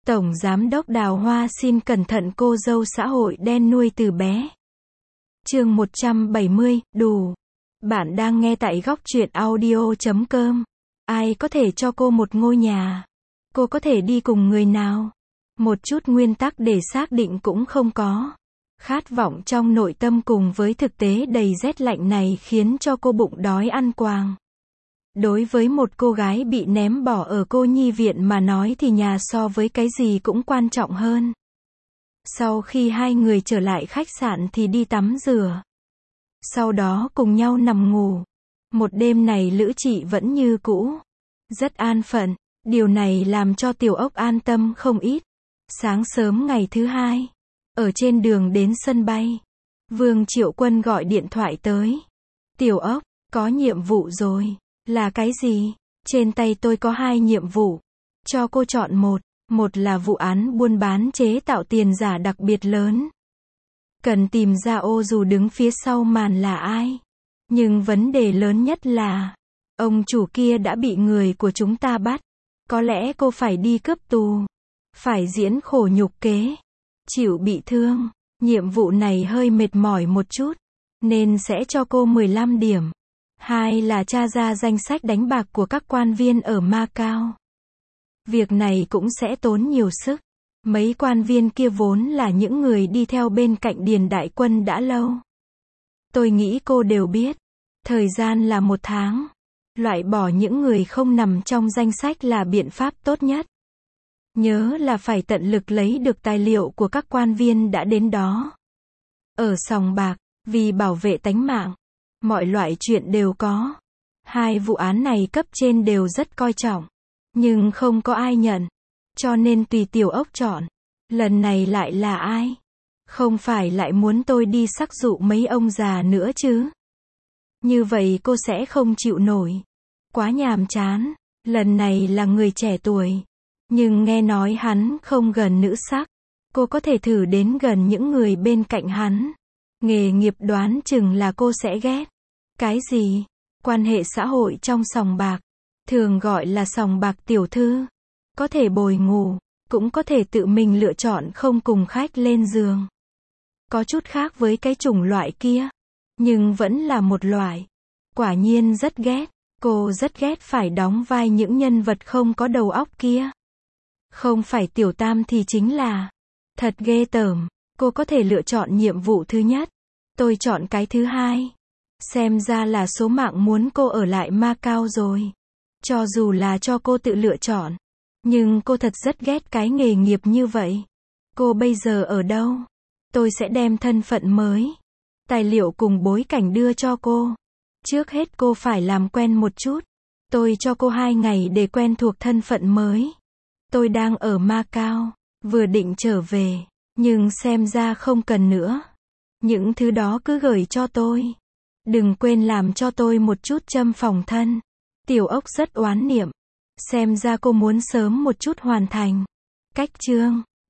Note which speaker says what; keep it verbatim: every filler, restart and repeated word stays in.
Speaker 1: Tổng Giám đốc Đào Hoa xin cẩn thận cô dâu xã hội đen nuôi từ bé. Chương một trăm bảy mươi, đủ. Bạn đang nghe tại góc truyện audio chấm com. Ai có thể cho cô một ngôi nhà? Cô có thể đi cùng người nào? Một chút nguyên tắc để xác định cũng không có. Khát vọng trong nội tâm cùng với thực tế đầy rét lạnh này khiến cho cô bụng đói ăn quàng. Đối với một cô gái bị ném bỏ ở cô nhi viện mà nói thì nhà so với cái gì cũng quan trọng hơn. Sau khi hai người trở lại khách sạn thì đi tắm rửa. Sau đó cùng nhau nằm ngủ. Một đêm này Lữ Trị vẫn như cũ. Rất an phận. Điều này làm cho Tiểu Ốc an tâm không ít. Sáng sớm ngày thứ hai, ở trên đường đến sân bay, Vương Triệu Quân gọi điện thoại tới. Tiểu Ốc, có nhiệm vụ rồi. Là cái gì? Trên tay tôi có hai nhiệm vụ. Cho cô chọn một. Một là vụ án buôn bán chế tạo tiền giả đặc biệt lớn. Cần tìm ra ô dù đứng phía sau màn là ai. Nhưng vấn đề lớn nhất là, ông chủ kia đã bị người của chúng ta bắt. Có lẽ cô phải đi cướp tù. Phải diễn khổ nhục kế. Chịu bị thương. Nhiệm vụ này hơi mệt mỏi một chút. Nên sẽ cho cô mười lăm điểm. Hai là tra ra danh sách đánh bạc của các quan viên ở Macau. Việc này cũng sẽ tốn nhiều sức. Mấy quan viên kia vốn là những người đi theo bên cạnh Điền Đại Quân đã lâu. Tôi nghĩ cô đều biết. Thời gian là một tháng. Loại bỏ những người không nằm trong danh sách là biện pháp tốt nhất. Nhớ là phải tận lực lấy được tài liệu của các quan viên đã đến đó. Ở sòng bạc, vì bảo vệ tánh mạng, mọi loại chuyện đều có. Hai vụ án này cấp trên đều rất coi trọng. Nhưng không có ai nhận. Cho nên tùy Tiểu Ốc chọn. Lần này lại là ai? Không phải lại muốn tôi đi sắc dụ mấy ông già nữa chứ? Như vậy cô sẽ không chịu nổi. Quá nhàm chán. Lần này là người trẻ tuổi. Nhưng nghe nói hắn không gần nữ sắc. Cô có thể thử đến gần những người bên cạnh hắn. Nghề nghiệp đoán chừng là cô sẽ ghét. Cái gì? Quan hệ xã hội trong sòng bạc. Thường gọi là sòng bạc tiểu thư. Có thể bồi ngủ. Cũng có thể tự mình lựa chọn không cùng khách lên giường. Có chút khác với cái chủng loại kia. Nhưng vẫn là một loại. Quả nhiên rất ghét. Cô rất ghét phải đóng vai những nhân vật không có đầu óc kia. Không phải Tiểu Tam thì chính là. Thật ghê tởm. Cô có thể lựa chọn nhiệm vụ thứ nhất. Tôi chọn cái thứ hai. Xem ra là số mạng muốn cô ở lại Macau rồi. Cho dù là cho cô tự lựa chọn. Nhưng cô thật rất ghét cái nghề nghiệp như vậy. Cô bây giờ ở đâu? Tôi sẽ đem thân phận mới. Tài liệu cùng bối cảnh đưa cho cô. Trước hết cô phải làm quen một chút. Tôi cho cô hai ngày để quen thuộc thân phận mới. Tôi đang ở Macau. Vừa định trở về. Nhưng xem ra không cần nữa. Những thứ đó cứ gửi cho tôi. Đừng quên làm cho tôi một chút châm phòng thân. Tiểu Ốc rất oán niệm. Xem ra cô muốn sớm một chút hoàn thành. Cách chương.